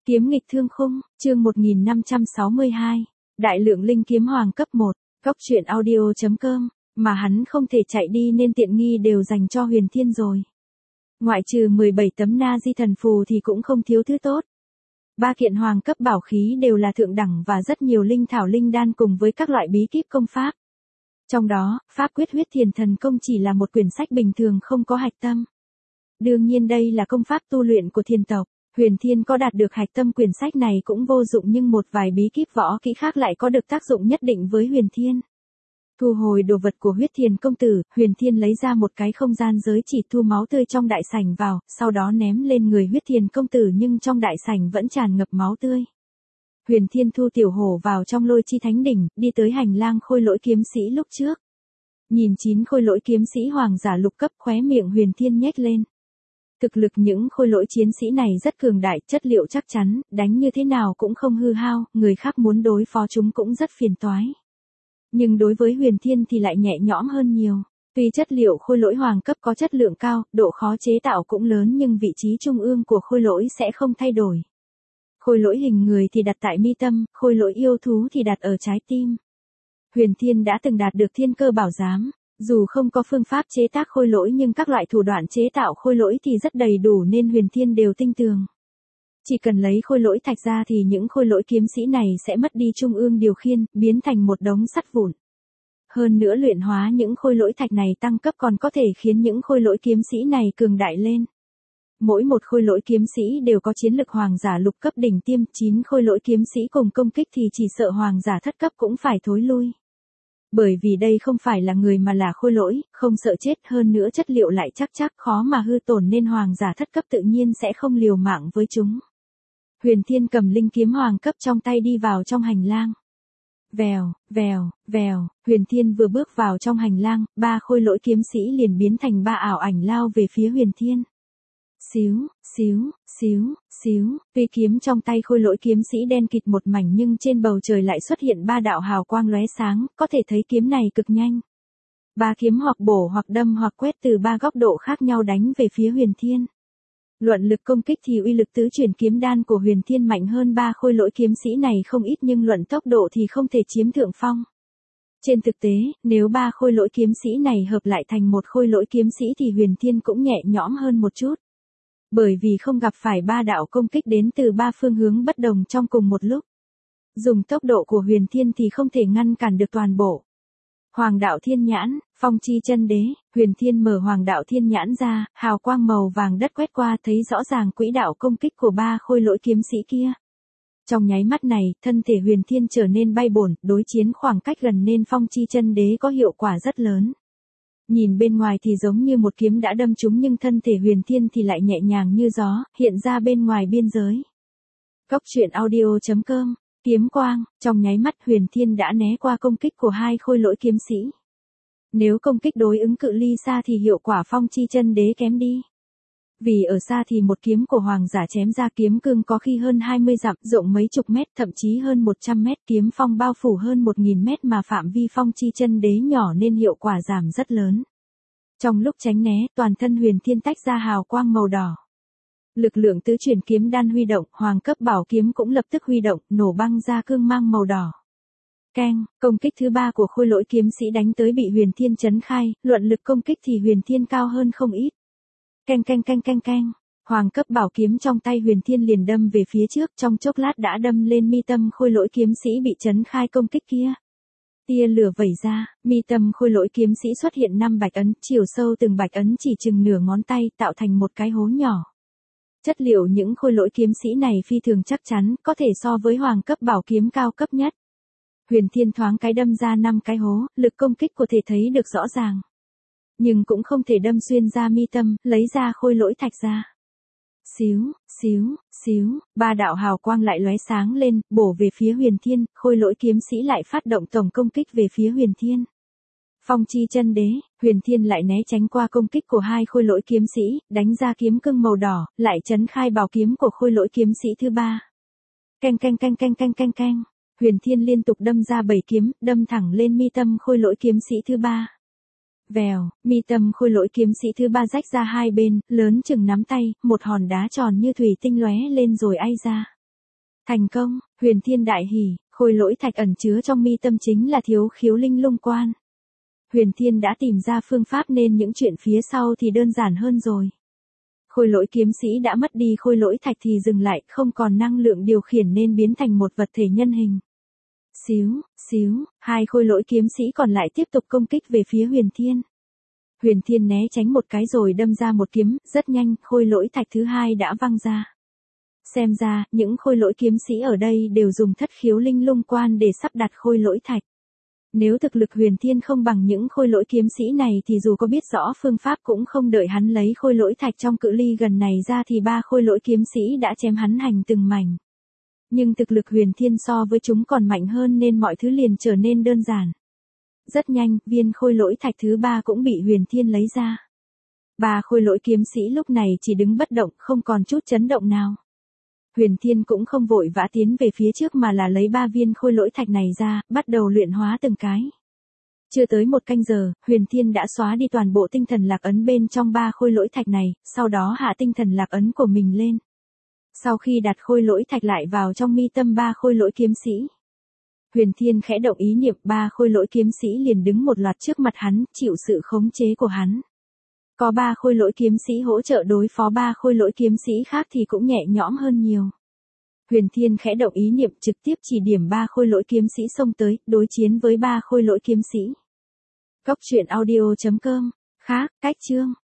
Kiếm nghịch thương khung, chương 1562. Đại lượng linh kiếm hoàng cấp 1, góc truyện audio.com, mà hắn không thể chạy đi nên tiện nghi đều dành cho Huyền Thiên rồi. Ngoại trừ 17 tấm na di thần phù thì cũng không thiếu thứ tốt. 3 kiện hoàng cấp bảo khí đều là thượng đẳng và rất nhiều linh thảo linh đan cùng với các loại bí kíp công pháp. Trong đó, pháp quyết huyết thiền thần công chỉ là một quyển sách bình thường không có hạch tâm. Đương nhiên đây là công pháp tu luyện của thiền tộc. Huyền Thiên có đạt được hạch tâm quyển sách này cũng vô dụng, nhưng một vài bí kíp võ kỹ khác lại có được tác dụng nhất định với Huyền Thiên. Thu hồi đồ vật của huyết thiền công tử, Huyền Thiên lấy ra một cái không gian giới chỉ thu máu tươi trong đại sảnh vào, sau đó ném lên người huyết thiền công tử, nhưng trong đại sảnh vẫn tràn ngập máu tươi. Huyền Thiên thu tiểu hổ vào trong lôi chi thánh đỉnh, đi tới hành lang khôi lỗi kiếm sĩ lúc trước. Nhìn 9 khôi lỗi kiếm sĩ hoàng giả lục cấp, khóe miệng Huyền Thiên nhếch lên. Thực lực những khôi lỗi chiến sĩ này rất cường đại, chất liệu chắc chắn, đánh như thế nào cũng không hư hao, người khác muốn đối phó chúng cũng rất phiền toái. Nhưng đối với Huyền Thiên thì lại nhẹ nhõm hơn nhiều. Tuy chất liệu khôi lỗi hoàng cấp có chất lượng cao, độ khó chế tạo cũng lớn, nhưng vị trí trung ương của khôi lỗi sẽ không thay đổi. Khôi lỗi hình người thì đặt tại mi tâm, khôi lỗi yêu thú thì đặt ở trái tim. Huyền Thiên đã từng đạt được thiên cơ bảo giám. Dù không có phương pháp chế tác khôi lỗi nhưng các loại thủ đoạn chế tạo khôi lỗi thì rất đầy đủ nên Huyền Thiên đều tinh tường. Chỉ cần lấy khôi lỗi thạch ra thì những khôi lỗi kiếm sĩ này sẽ mất đi trung ương điều khiển, biến thành một đống sắt vụn. Hơn nữa luyện hóa những khôi lỗi thạch này tăng cấp còn có thể khiến những khôi lỗi kiếm sĩ này cường đại lên. Mỗi một khôi lỗi kiếm sĩ đều có chiến lực hoàng giả lục cấp đỉnh tiêm, 9 khôi lỗi kiếm sĩ cùng công kích thì chỉ sợ hoàng giả thất cấp cũng phải thối lui. Bởi vì đây không phải là người mà là khôi lỗi, không sợ chết, hơn nữa chất liệu lại chắc khó mà hư tổn nên hoàng giả thất cấp tự nhiên sẽ không liều mạng với chúng. Huyền Thiên cầm linh kiếm hoàng cấp trong tay đi vào trong hành lang. Vèo, vèo, vèo, Huyền Thiên vừa bước vào trong hành lang, 3 khôi lỗi kiếm sĩ liền biến thành 3 ảo ảnh lao về phía Huyền Thiên. Xíu, xíu, xíu, xíu, tuy kiếm trong tay khôi lỗi kiếm sĩ đen kịt một mảnh nhưng trên bầu trời lại xuất hiện 3 đạo hào quang lóe sáng, có thể thấy kiếm này cực nhanh. 3 kiếm hoặc bổ hoặc đâm hoặc quét từ 3 góc độ khác nhau đánh về phía Huyền Thiên. Luận lực công kích thì uy lực tứ chuyển kiếm đan của Huyền Thiên mạnh hơn 3 khôi lỗi kiếm sĩ này không ít, nhưng luận tốc độ thì không thể chiếm thượng phong. Trên thực tế, nếu 3 khôi lỗi kiếm sĩ này hợp lại thành một khôi lỗi kiếm sĩ thì Huyền Thiên cũng nhẹ nhõm hơn một chút. Bởi vì không gặp phải 3 đạo công kích đến từ 3 phương hướng bất đồng trong cùng một lúc. Dùng tốc độ của Huyền Thiên thì không thể ngăn cản được toàn bộ. Hoàng đạo thiên nhãn, phong chi chân đế, Huyền Thiên mở hoàng đạo thiên nhãn ra, hào quang màu vàng đất quét qua thấy rõ ràng quỹ đạo công kích của 3 khôi lỗi kiếm sĩ kia. Trong nháy mắt này, thân thể Huyền Thiên trở nên bay bổng, đối chiến khoảng cách gần nên phong chi chân đế có hiệu quả rất lớn. Nhìn bên ngoài thì giống như một kiếm đã đâm trúng nhưng thân thể Huyền Thiên thì lại nhẹ nhàng như gió, hiện ra bên ngoài biên giới. Góc truyện audio.com, kiếm quang, trong nháy mắt Huyền Thiên đã né qua công kích của 2 khôi lỗi kiếm sĩ. Nếu công kích đối ứng cự ly xa thì hiệu quả phong chi chân đế kém đi. Vì ở xa thì một kiếm của hoàng giả chém ra kiếm cương có khi hơn 20 dặm, rộng mấy chục mét, thậm chí hơn 100 mét, kiếm phong bao phủ hơn 1000 mét mà phạm vi phong chi chân đế nhỏ nên hiệu quả giảm rất lớn. Trong lúc tránh né, toàn thân Huyền Thiên tách ra hào quang màu đỏ. Lực lượng tứ chuyển kiếm đan huy động, hoàng cấp bảo kiếm cũng lập tức huy động, nổ băng ra cương mang màu đỏ. Keng, công kích thứ 3 của khôi lỗi kiếm sĩ đánh tới bị Huyền Thiên chấn khai, luận lực công kích thì Huyền Thiên cao hơn không ít. Keng keng keng keng keng, hoàng cấp bảo kiếm trong tay Huyền Thiên liền đâm về phía trước, trong chốc lát đã đâm lên mi tâm khôi lỗi kiếm sĩ bị chấn khai công kích kia. Tia lửa vẩy ra, mi tâm khôi lỗi kiếm sĩ xuất hiện 5 bạch ấn, chiều sâu từng bạch ấn chỉ chừng nửa ngón tay, tạo thành một cái hố nhỏ. Chất liệu những khôi lỗi kiếm sĩ này phi thường chắc chắn, có thể so với hoàng cấp bảo kiếm cao cấp nhất. Huyền Thiên thoáng cái đâm ra 5 cái hố, lực công kích có thể thấy được rõ ràng. Nhưng cũng không thể đâm xuyên ra mi tâm, lấy ra khôi lỗi thạch ra. Xíu, xíu, xíu, 3 đạo hào quang lại lóe sáng lên, bổ về phía Huyền Thiên, khôi lỗi kiếm sĩ lại phát động tổng công kích về phía Huyền Thiên. Phong chi chân đế, Huyền Thiên lại né tránh qua công kích của 2 khôi lỗi kiếm sĩ, đánh ra kiếm cương màu đỏ, lại chấn khai bảo kiếm của khôi lỗi kiếm sĩ thứ 3. Keng keng keng keng keng keng keng, Huyền Thiên liên tục đâm ra 7 kiếm, đâm thẳng lên mi tâm khôi lỗi kiếm sĩ thứ 3. Vèo, mi tâm khôi lỗi kiếm sĩ thứ 3 rách ra hai bên, lớn chừng nắm tay, một hòn đá tròn như thủy tinh lóe lên rồi ai ra. Thành công, Huyền Thiên đại hỉ, khôi lỗi thạch ẩn chứa trong mi tâm chính là thiếu khiếu linh lung quan. Huyền Thiên đã tìm ra phương pháp nên những chuyện phía sau thì đơn giản hơn rồi. Khôi lỗi kiếm sĩ đã mất đi khôi lỗi thạch thì dừng lại, không còn năng lượng điều khiển nên biến thành một vật thể nhân hình. Xíu, xíu, hai khôi lỗi kiếm sĩ còn lại tiếp tục công kích về phía Huyền Thiên. Huyền Thiên né tránh một cái rồi đâm ra một kiếm, rất nhanh, khôi lỗi thạch thứ hai đã văng ra. Xem ra, những khôi lỗi kiếm sĩ ở đây đều dùng thất khiếu linh lung quan để sắp đặt khôi lỗi thạch. Nếu thực lực Huyền Thiên không bằng những khôi lỗi kiếm sĩ này thì dù có biết rõ phương pháp cũng không đợi hắn lấy khôi lỗi thạch trong cự ly gần này ra thì ba khôi lỗi kiếm sĩ đã chém hắn thành từng mảnh. Nhưng thực lực Huyền Thiên so với chúng còn mạnh hơn nên mọi thứ liền trở nên đơn giản. Rất nhanh, viên khôi lỗi thạch thứ ba cũng bị Huyền Thiên lấy ra. Ba khôi lỗi kiếm sĩ lúc này chỉ đứng bất động, không còn chút chấn động nào. Huyền Thiên cũng không vội vã tiến về phía trước mà là lấy ba viên khôi lỗi thạch này ra, bắt đầu luyện hóa từng cái. Chưa tới một canh giờ, Huyền Thiên đã xóa đi toàn bộ tinh thần lạc ấn bên trong ba khôi lỗi thạch này, sau đó hạ tinh thần lạc ấn của mình lên. Sau khi đặt khôi lỗi thạch lại vào trong mi tâm ba khôi lỗi kiếm sĩ, Huyền Thiên khẽ động ý niệm, ba khôi lỗi kiếm sĩ liền đứng một loạt trước mặt hắn, chịu sự khống chế của hắn. Có ba khôi lỗi kiếm sĩ hỗ trợ đối phó ba khôi lỗi kiếm sĩ khác thì cũng nhẹ nhõm hơn nhiều. Huyền Thiên khẽ động ý niệm, trực tiếp chỉ điểm ba khôi lỗi kiếm sĩ xông tới, đối chiến với ba khôi lỗi kiếm sĩ. Góc truyện audio.com, khác, cách chương.